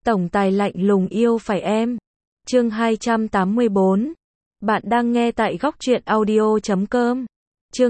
Tổng tài lạnh lùng yêu phải em. Chương 284. Bạn đang nghe tại góc truyện audio.com. Chương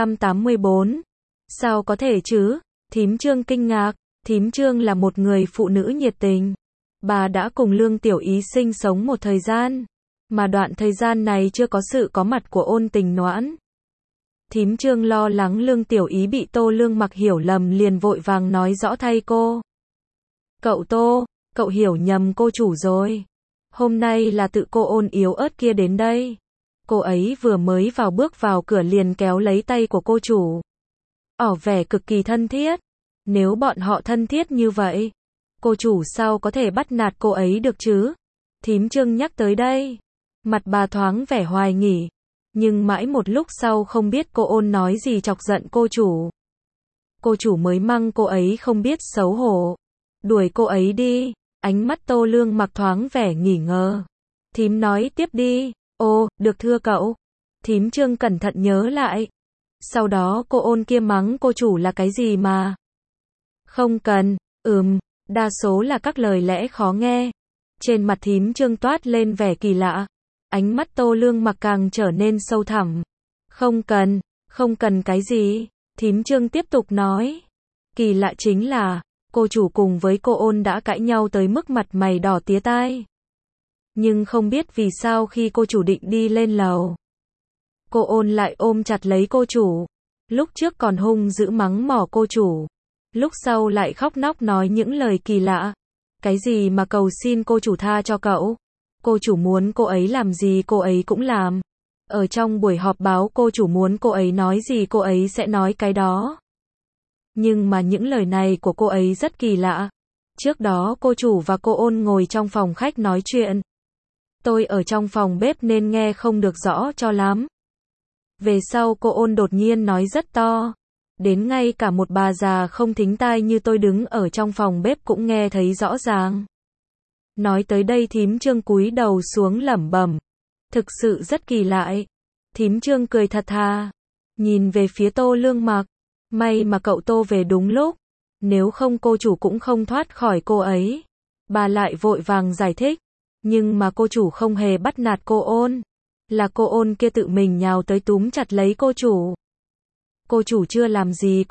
284. Sao có thể chứ? Thím Trương kinh ngạc. Thím Trương là một người phụ nữ nhiệt tình. Bà đã cùng Lương Tiểu Ý sinh sống một thời gian, mà đoạn thời gian này chưa có sự có mặt của Ôn Tình Noãn. Thím Trương lo lắng Lương Tiểu Ý bị Tô Lương Mặc hiểu lầm, liền vội vàng nói rõ thay cô. Cậu Tô, cậu hiểu nhầm cô chủ rồi. Hôm nay là tự cô Ôn yếu ớt kia đến đây. Cô ấy vừa mới bước vào cửa liền kéo lấy tay của cô chủ, tỏ vẻ cực kỳ thân thiết. Nếu bọn họ thân thiết như vậy, cô chủ sao có thể bắt nạt cô ấy được chứ? Thím Trương nhắc tới đây, mặt bà thoáng vẻ hoài nghi, nhưng mãi một lúc sau không biết cô Ôn nói gì chọc giận cô chủ. Cô chủ mới mắng cô ấy không biết xấu hổ, đuổi cô ấy đi. Ánh mắt Tô Lương Mặc thoáng vẻ nghi ngờ. Thím nói tiếp đi. Ô, được thưa cậu. Thím Trương cẩn thận nhớ lại. Sau đó cô Ôn kia mắng cô chủ là cái gì mà? Không cần. Đa số là các lời lẽ khó nghe. Trên mặt thím Trương toát lên vẻ kỳ lạ. Ánh mắt Tô Lương Mặc càng trở nên sâu thẳm. Không cần cái gì? Thím Trương tiếp tục nói. Kỳ lạ chính là cô chủ cùng với cô Ôn đã cãi nhau tới mức mặt mày đỏ tía tai. Nhưng không biết vì sao khi cô chủ định đi lên lầu, cô Ôn lại ôm chặt lấy cô chủ. Lúc trước còn hung dữ mắng mỏ cô chủ, lúc sau lại khóc nóc nói những lời kỳ lạ. Cái gì mà cầu xin cô chủ tha cho cậu? Cô chủ muốn cô ấy làm gì cô ấy cũng làm. Ở trong buổi họp báo cô chủ muốn cô ấy nói gì cô ấy sẽ nói cái đó. Nhưng mà những lời này của cô ấy rất kỳ lạ. Trước đó cô chủ và cô Ôn ngồi trong phòng khách nói chuyện. Tôi ở trong phòng bếp nên nghe không được rõ cho lắm. Về sau cô Ôn đột nhiên nói rất to, đến ngay cả một bà già không thính tai như tôi đứng ở trong phòng bếp cũng nghe thấy rõ ràng. Nói tới đây thím Trương cúi đầu xuống lẩm bẩm. Thực sự rất kỳ lạ. Thím Trương cười thật thà, nhìn về phía Tô Lương Mặc. May mà cậu Tô về đúng lúc, nếu không cô chủ cũng không thoát khỏi cô ấy. Bà lại vội vàng giải thích, nhưng mà cô chủ không hề bắt nạt cô Ôn, là cô Ôn kia tự mình nhào tới túm chặt lấy cô chủ. Cô chủ chưa làm gì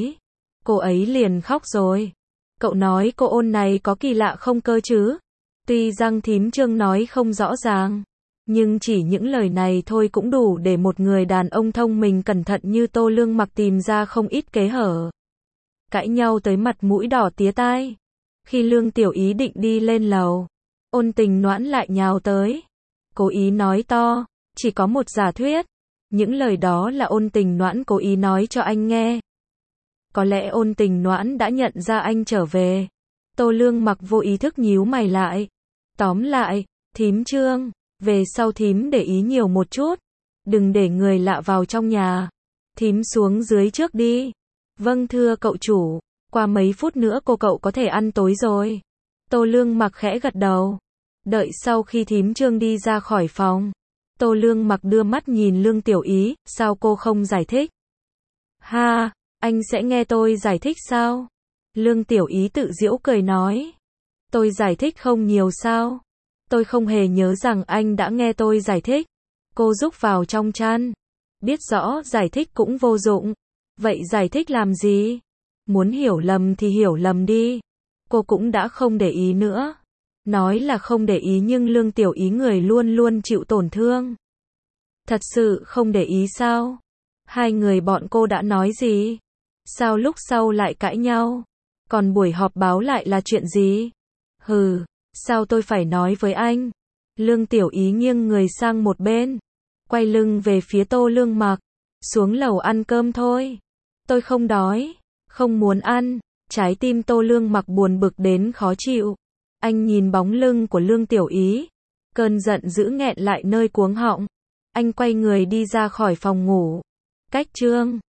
cô ấy liền khóc rồi. Cậu nói cô Ôn này có kỳ lạ không cơ chứ? Tuy rằng thím Trương nói không rõ ràng, nhưng chỉ những lời này thôi cũng đủ để một người đàn ông thông minh cẩn thận như Tô Lương Mặc tìm ra không ít kẽ hở. Cãi nhau tới mặt mũi đỏ tía tai. Khi Lương Tiểu Ý định đi lên lầu, Ôn Tình Noãn lại nhào tới. Cố ý nói to, chỉ có một giả thuyết. Những lời đó là Ôn Tình Noãn cố ý nói cho anh nghe. Có lẽ Ôn Tình Noãn đã nhận ra anh trở về. Tô Lương Mặc vô ý thức nhíu mày lại. Tóm lại, thím Trương, về sau thím để ý nhiều một chút, đừng để người lạ vào trong nhà. Thím xuống dưới trước đi. Vâng thưa cậu chủ, qua mấy phút nữa cậu có thể ăn tối rồi. Tô Lương Mặc khẽ gật đầu. Đợi sau khi thím Trương đi ra khỏi phòng, Tô Lương Mặc đưa mắt nhìn Lương Tiểu Ý, sao cô không giải thích? Ha, anh sẽ nghe tôi giải thích sao? Lương Tiểu Ý tự giễu cười nói. Tôi giải thích không nhiều sao? Tôi không hề nhớ rằng anh đã nghe tôi giải thích. Cô rúc vào trong chăn. Biết rõ giải thích cũng vô dụng. Vậy giải thích làm gì? Muốn hiểu lầm thì hiểu lầm đi. Cô cũng đã không để ý nữa. Nói là không để ý nhưng Lương Tiểu Ý người luôn luôn chịu tổn thương. Thật sự không để ý sao? Hai người bọn cô đã nói gì? Sao lúc sau lại cãi nhau? Còn buổi họp báo lại là chuyện gì? Sao tôi phải nói với anh? Lương Tiểu Ý nghiêng người sang một bên, quay lưng về phía Tô Lương Mặc. Xuống lầu ăn cơm thôi. Tôi không đói, không muốn ăn. Trái tim Tô Lương Mặc buồn bực đến khó chịu. Anh nhìn bóng lưng của Lương Tiểu Ý, cơn giận dữ nghẹn lại nơi cuống họng. Anh quay người đi ra khỏi phòng ngủ. Cách Trương